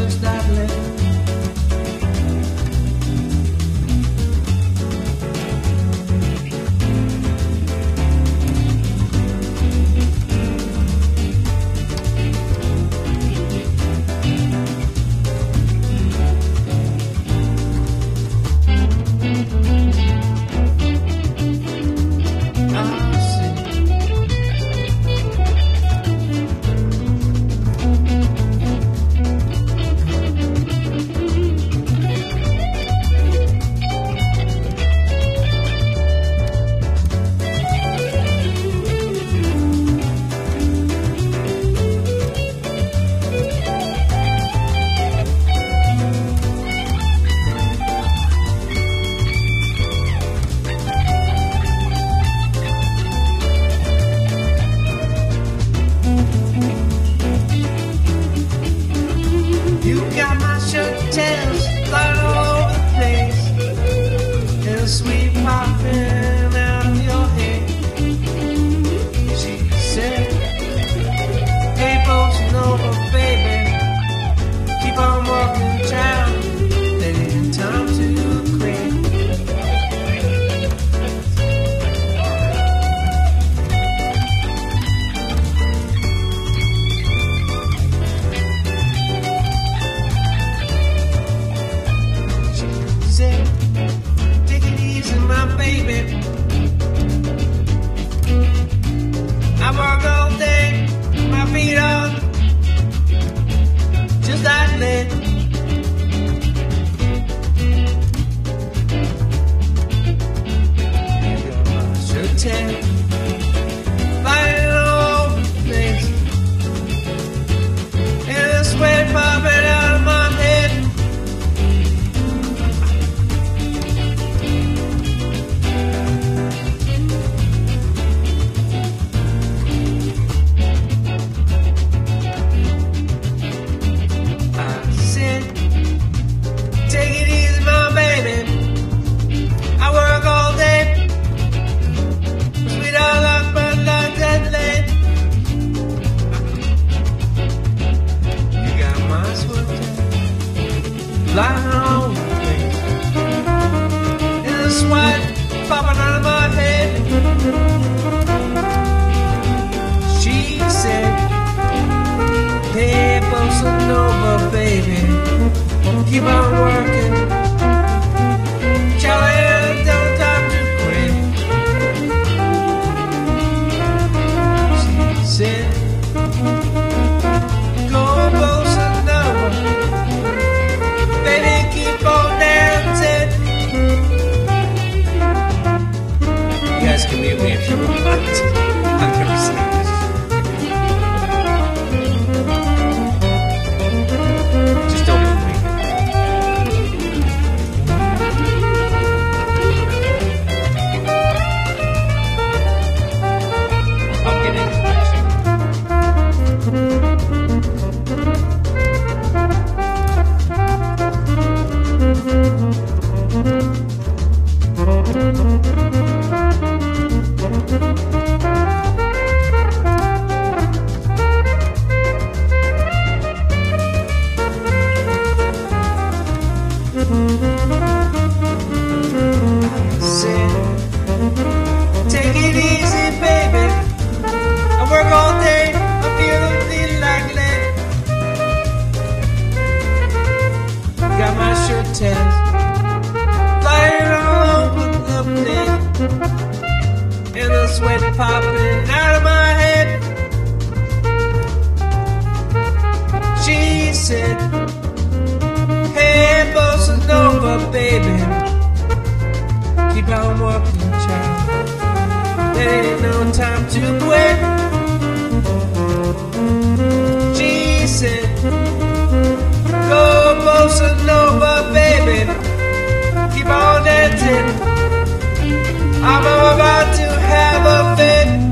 just that late. You got my shirt tails flying all over the place, and a sweet popping out of your head. She said, hey, bossing over, baby, keep on walking, child. There ain't time to quit. Take it easy, my baby. I work all day, my feet on just that late. I should tell, flying all over the place, and the sweat popping out of my head. Take it easy, my baby. I work all day, sweet all up, but not that late. You got my sweat flying all over the place, and the sweat popping out of my head. She said, hey, bossa nova, baby, keep on working, Charlie, don't time to quit. She said, go bossa nova, baby, keep on dancing. You guys can mute me if you want. I'm gonna sleep. Take it easy, baby. I work all day, I feel like lead. Got my shirt tails flying all over the place, and the sweat popping out of my head. She said, hey, bossa nova, baby, keep on working, child. There ain't no time to quit. She said, go bossa nova, baby, keep on dancing. I'm about to have a fit.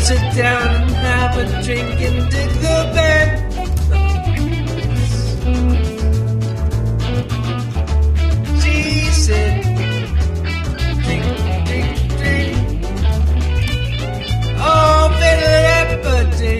sit down and have a drink and dig the bed. She said, drink, drink, drink. Oh, better birthday.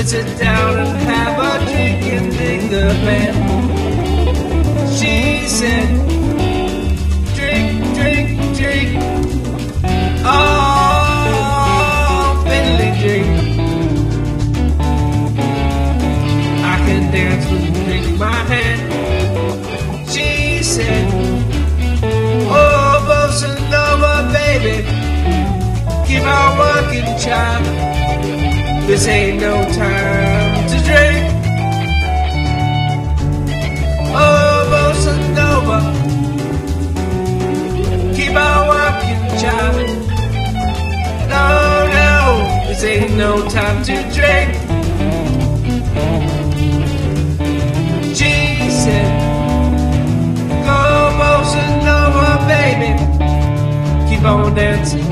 Let's sit down and have a drink in the band. She said, drink, drink, drink. Oh, Billy drink. I can dance with the drink in my hand. She said, oh, bossa nova, baby, keep on working, child. This ain't no time to drink. Oh, bossa nova, keep on working, child. No, no, this ain't no time to drink. She said, go bossa nova, baby, keep on dancing.